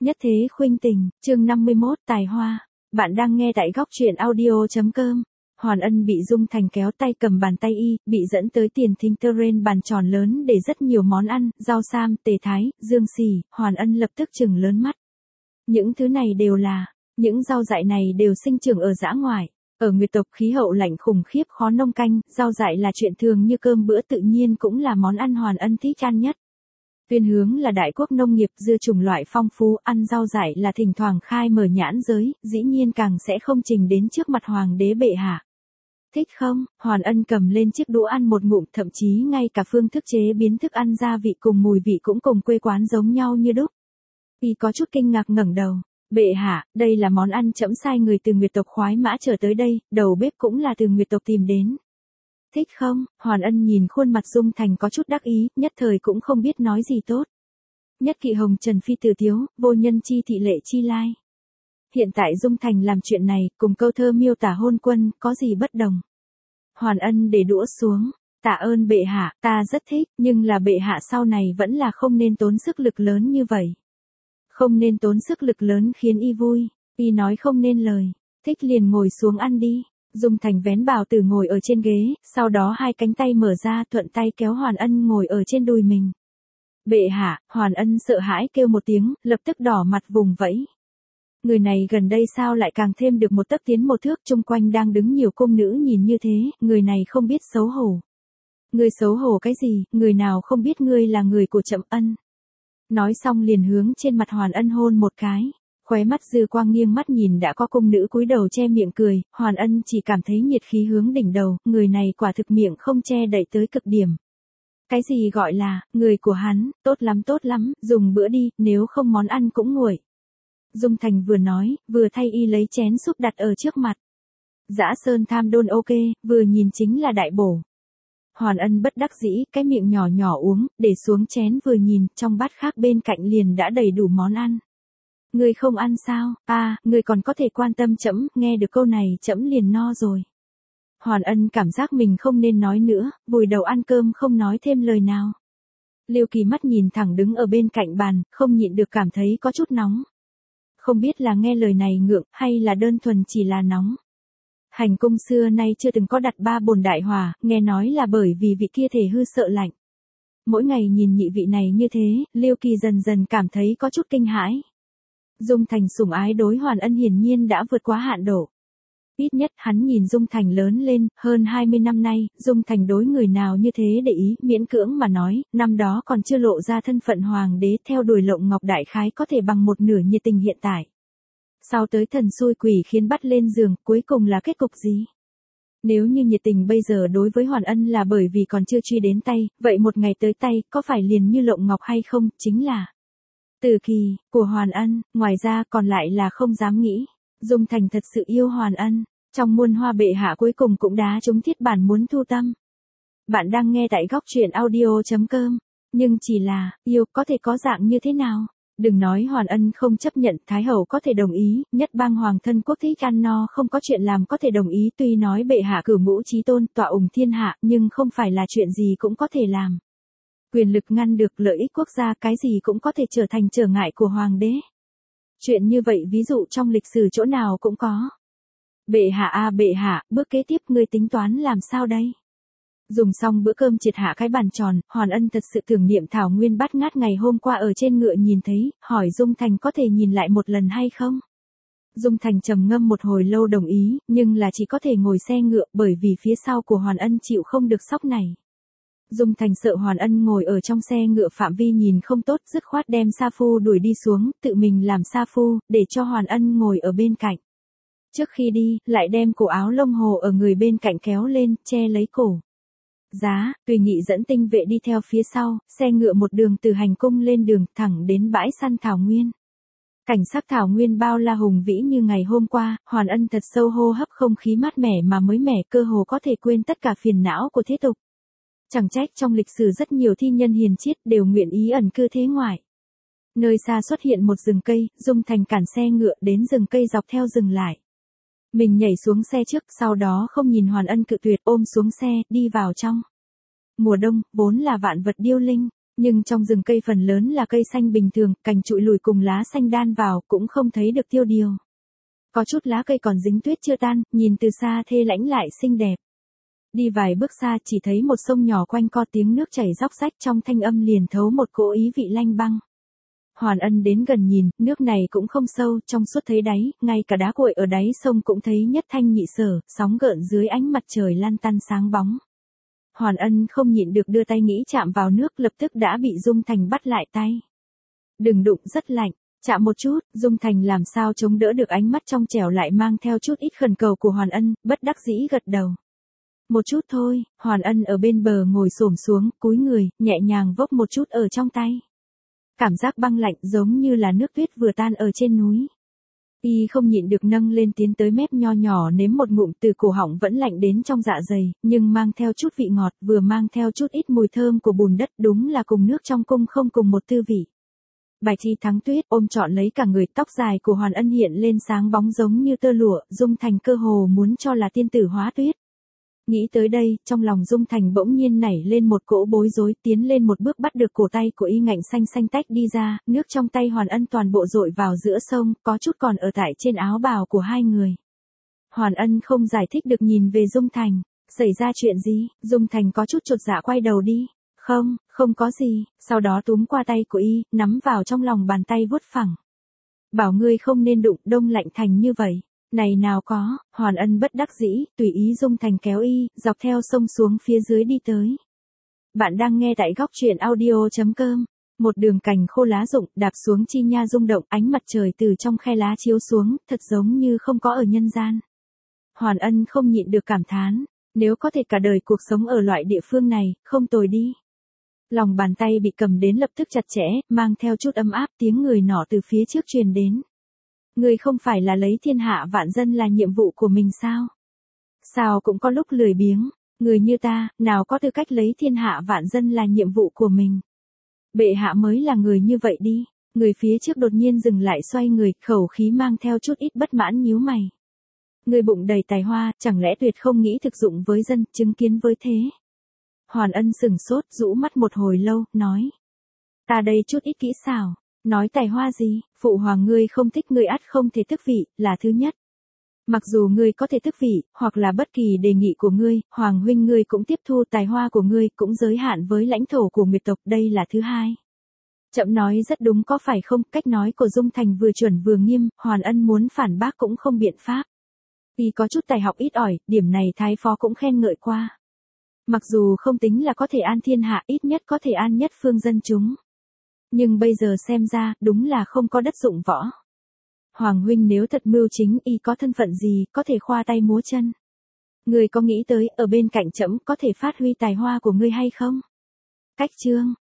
Nhất thế khuynh tình, chương 51 tài hoa. Bạn đang nghe tại góc truyện audio.com. Hoàn Ân bị Dung Thành kéo tay cầm bàn tay y, bị dẫn tới tiền thính terrain bàn tròn lớn để rất nhiều món ăn, rau sam, tề thái, dương xì, Hoàn Ân lập tức trừng lớn mắt. Những thứ này đều là, những rau dại này đều sinh trưởng ở dã ngoại. Ở Nguyệt tộc khí hậu lạnh khủng khiếp khó nông canh, rau dại là chuyện thường như cơm bữa tự nhiên cũng là món ăn Hoàn Ân thích ăn nhất. Tuyên Hướng là đại quốc nông nghiệp dưa chủng loại phong phú, ăn rau dại là thỉnh thoảng khai mở nhãn giới, dĩ nhiên càng sẽ không trình đến trước mặt hoàng đế bệ hạ. Thích không? Hoàn Ân cầm lên chiếc đũa ăn một ngụm, thậm chí ngay cả phương thức chế biến thức ăn gia vị cùng mùi vị cũng cùng quê quán giống nhau như đúc. Y có chút kinh ngạc ngẩng đầu. Bệ hạ, đây là món ăn trẫm sai người từ Nguyệt tộc khoái mã trở tới đây, đầu bếp cũng là từ Nguyệt tộc tìm đến. Thích không? Hoàn Ân nhìn khuôn mặt Dung Thành có chút đắc ý, nhất thời cũng không biết nói gì tốt. Nhất kỵ hồng trần phi tử tiếu, vô nhân chi thị lệ chi lai. Hiện tại Dung Thành làm chuyện này, cùng câu thơ miêu tả hôn quân, có gì bất đồng. Hoàn Ân để đũa xuống, tạ ơn bệ hạ, ta rất thích, nhưng là bệ hạ sau này vẫn là không nên tốn sức lực lớn như vậy. Không nên tốn sức lực lớn khiến y vui, y nói không nên lời, thích liền ngồi xuống ăn đi. Dung Thành vén bào tử ngồi ở trên ghế, sau đó hai cánh tay mở ra thuận tay kéo Hoàn Ân ngồi ở trên đùi mình. Bệ hạ, Hoàn Ân sợ hãi kêu một tiếng, lập tức đỏ mặt vùng vẫy. Người này gần đây sao lại càng thêm được một tấc tiến một thước, chung quanh đang đứng nhiều cung nữ nhìn như thế, người này không biết xấu hổ. Người xấu hổ cái gì, người nào không biết ngươi là người của trẫm Ân. Nói xong liền hướng trên mặt Hoàn Ân hôn một cái. Khóe mắt dư quang nghiêng mắt nhìn đã có cung nữ cúi đầu che miệng cười, Hoàn Ân chỉ cảm thấy nhiệt khí hướng đỉnh đầu, người này quả thực miệng không che đậy tới cực điểm. Cái gì gọi là, người của hắn, tốt lắm, dùng bữa đi, nếu không món ăn cũng nguội. Dung Thành vừa nói, vừa thay y lấy chén súp đặt ở trước mặt. Dã sơn tham đôn ok, vừa nhìn chính là đại bổ. Hoàn Ân bất đắc dĩ, cái miệng nhỏ nhỏ uống, để xuống chén vừa nhìn, trong bát khác bên cạnh liền đã đầy đủ món ăn. Ngươi không ăn sao? Ngươi còn có thể quan tâm trẫm, nghe được câu này trẫm liền no rồi. Hoàn Ân cảm giác mình không nên nói nữa, vùi đầu ăn cơm không nói thêm lời nào. Liêu Kỳ mắt nhìn thẳng đứng ở bên cạnh bàn, không nhịn được cảm thấy có chút nóng. Không biết là nghe lời này ngượng, hay là đơn thuần chỉ là nóng. Hành cung xưa nay chưa từng có đặt 3 bồn đại hỏa, nghe nói là bởi vì vị kia thể hư sợ lạnh. Mỗi ngày nhìn nhị vị này như thế, Liêu Kỳ dần dần cảm thấy có chút kinh hãi. Dung Thành sủng ái đối Hoàn Ân hiển nhiên đã vượt quá hạn độ. Ít nhất hắn nhìn Dung Thành lớn lên, hơn 20 năm nay, Dung Thành đối người nào như thế để ý, miễn cưỡng mà nói, năm đó còn chưa lộ ra thân phận hoàng đế theo đuổi Lộng Ngọc đại khái có thể bằng một nửa nhiệt tình hiện tại. Sau tới thần xui quỷ khiến bắt lên giường, cuối cùng là kết cục gì? Nếu như nhiệt tình bây giờ đối với Hoàn Ân là bởi vì còn chưa truy đến tay, vậy một ngày tới tay, có phải liền như Lộng Ngọc hay không, chính là Tử Kỳ, của Hoàn Ân, ngoài ra còn lại là không dám nghĩ. Dung Thành thật sự yêu Hoàn Ân, trong muôn hoa bệ hạ cuối cùng cũng đá trúng thiết bản muốn thu tâm. Bạn đang nghe tại góc truyện audio.com, nhưng chỉ là, yêu có thể có dạng như thế nào? Đừng nói Hoàn Ân không chấp nhận, Thái Hậu có thể đồng ý, nhất bang hoàng thân quốc thích ăn no không có chuyện làm có thể đồng ý, tuy nói bệ hạ cửu ngũ chí tôn, tọa ủng thiên hạ, nhưng không phải là chuyện gì cũng có thể làm. Quyền lực ngăn được lợi ích quốc gia, cái gì cũng có thể trở thành trở ngại của hoàng đế. Chuyện như vậy ví dụ trong lịch sử chỗ nào cũng có. Bệ hạ, bước kế tiếp ngươi tính toán làm sao đây? Dùng xong bữa cơm triệt hạ cái bàn tròn, Hoàn Ân thật sự tưởng niệm thảo nguyên bát ngát ngày hôm qua ở trên ngựa nhìn thấy, hỏi Dung Thành có thể nhìn lại một lần hay không? Dung Thành trầm ngâm một hồi lâu đồng ý, nhưng là chỉ có thể ngồi xe ngựa bởi vì phía sau của Hoàn Ân chịu không được sóc này. Dung Thành sợ Hoàn Ân ngồi ở trong xe ngựa phạm vi nhìn không tốt, dứt khoát đem sa phu đuổi đi xuống, tự mình làm sa phu, để cho Hoàn Ân ngồi ở bên cạnh. Trước khi đi, lại đem cổ áo lông hồ ở người bên cạnh kéo lên, che lấy cổ. Giá, tùy nghị dẫn tinh vệ đi theo phía sau, xe ngựa một đường từ hành cung lên đường, thẳng đến bãi săn thảo nguyên. Cảnh sắc thảo nguyên bao la hùng vĩ như ngày hôm qua, Hoàn Ân thật sâu hô hấp không khí mát mẻ mà mới mẻ, cơ hồ có thể quên tất cả phiền não của thế tục. Chẳng trách trong lịch sử rất nhiều thi nhân hiền triết đều nguyện ý ẩn cư thế ngoại. Nơi xa xuất hiện một rừng cây, Dung Thành cản xe ngựa đến rừng cây dọc theo dừng lại. Mình nhảy xuống xe trước, sau đó không nhìn Hoàn Ân cự tuyệt, ôm xuống xe, đi vào trong. Mùa đông, vốn là vạn vật điêu linh, Nhưng trong rừng cây phần lớn là cây xanh bình thường, cành trụi lùi cùng lá xanh đan vào, cũng không thấy được tiêu điều. Có chút lá cây còn dính tuyết chưa tan, nhìn từ xa thê lãnh lại xinh đẹp. Đi vài bước xa chỉ thấy một sông nhỏ quanh co, tiếng nước chảy róc rách, trong thanh âm liền thấu một cỗ ý vị lanh băng. Hoàn Ân đến gần nhìn, nước này cũng không sâu, trong suốt thấy đáy, ngay cả đá cuội ở đáy sông cũng thấy nhất thanh nhị sở, sóng gợn dưới ánh mặt trời lan tăn sáng bóng. Hoàn Ân không nhịn được đưa tay nghĩ chạm vào nước, lập tức đã bị Dung Thành bắt lại tay. Đừng đụng, rất lạnh. Chạm một chút, Dung Thành làm sao chống đỡ được ánh mắt trong trẻo lại mang theo chút ít khẩn cầu của Hoàn Ân, bất đắc dĩ gật đầu. Một chút thôi. Hoàn Ân ở bên bờ ngồi xổm xuống, cúi người, nhẹ nhàng vốc một chút ở trong tay. Cảm giác băng lạnh giống như là nước tuyết vừa tan ở trên núi. Y không nhịn được nâng lên tiến tới mép nho nhỏ nếm một ngụm, từ cổ họng vẫn lạnh đến trong dạ dày, nhưng mang theo chút vị ngọt, vừa mang theo chút ít mùi thơm của bùn đất, đúng là cùng nước trong cung không cùng một tư vị. Bài thi thắng tuyết ôm trọn lấy cả người, tóc dài của Hoàn Ân hiện lên sáng bóng giống như tơ lụa, Dung Thành cơ hồ muốn cho là tiên tử hóa tuyết. Nghĩ tới đây, trong lòng Dung Thành bỗng nhiên nảy lên một cỗ bối rối, tiến lên một bước bắt được cổ tay của y, ngạnh xanh xanh tách đi ra, nước trong tay Hoàn Ân toàn bộ dội vào giữa sông, có chút còn ở tại trên áo bào của hai người. Hoàn Ân không giải thích được nhìn về Dung Thành, xảy ra chuyện gì? Dung Thành có chút chột dạ quay đầu đi. Không có gì, sau đó túm qua tay của y, nắm vào trong lòng bàn tay vuốt phẳng. Bảo ngươi không nên đụng, đông lạnh thành như vậy. Này nào có, Hoàn Ân bất đắc dĩ, tùy ý Dung Thành kéo y, dọc theo sông xuống phía dưới đi tới. Bạn đang nghe tại góc truyện audio.com. Một đường cành khô lá rụng, đạp xuống chi nha rung động, ánh mặt trời từ trong khe lá chiếu xuống, thật giống như không có ở nhân gian. Hoàn Ân không nhịn được cảm thán, nếu có thể cả đời cuộc sống ở loại địa phương này, không tồi đi. Lòng bàn tay bị cầm đến lập tức chặt chẽ, mang theo chút ấm áp, tiếng người nọ từ phía trước truyền đến. Ngươi không phải là lấy thiên hạ vạn dân là nhiệm vụ của mình sao? Sao cũng có lúc lười biếng, người như ta, nào có tư cách lấy thiên hạ vạn dân là nhiệm vụ của mình. Bệ hạ mới là người như vậy đi. Người phía trước đột nhiên dừng lại, xoay người, khẩu khí mang theo chút ít bất mãn, nhíu mày. Người bụng đầy tài hoa, chẳng lẽ tuyệt không nghĩ thực dụng với dân, chứng kiến với thế? Hoàn Ân sừng sốt, rũ mắt một hồi lâu, nói. Ta đây chút ít kỹ xảo. Nói tài hoa gì, phụ hoàng ngươi không thích ngươi ắt không thể tước vị, là thứ nhất. Mặc dù ngươi có thể tước vị, hoặc là bất kỳ đề nghị của ngươi, hoàng huynh ngươi cũng tiếp thu, tài hoa của ngươi cũng giới hạn với lãnh thổ của Nguyệt tộc, đây là thứ hai. Chậm nói rất đúng có phải không, cách nói của Dung Thành vừa chuẩn vừa nghiêm, Hoàn Ân muốn phản bác cũng không biện pháp. Vì có chút tài học ít ỏi, điểm này thái phó cũng khen ngợi qua. Mặc dù không tính là có thể an thiên hạ, ít nhất có thể an nhất phương dân chúng. Nhưng bây giờ xem ra, đúng là không có đất dụng võ. Hoàng huynh nếu thật mưu chính, y có thân phận gì, có thể khoa tay múa chân. Ngươi có nghĩ tới, ở bên cạnh trẫm có thể phát huy tài hoa của ngươi hay không? Cách chương,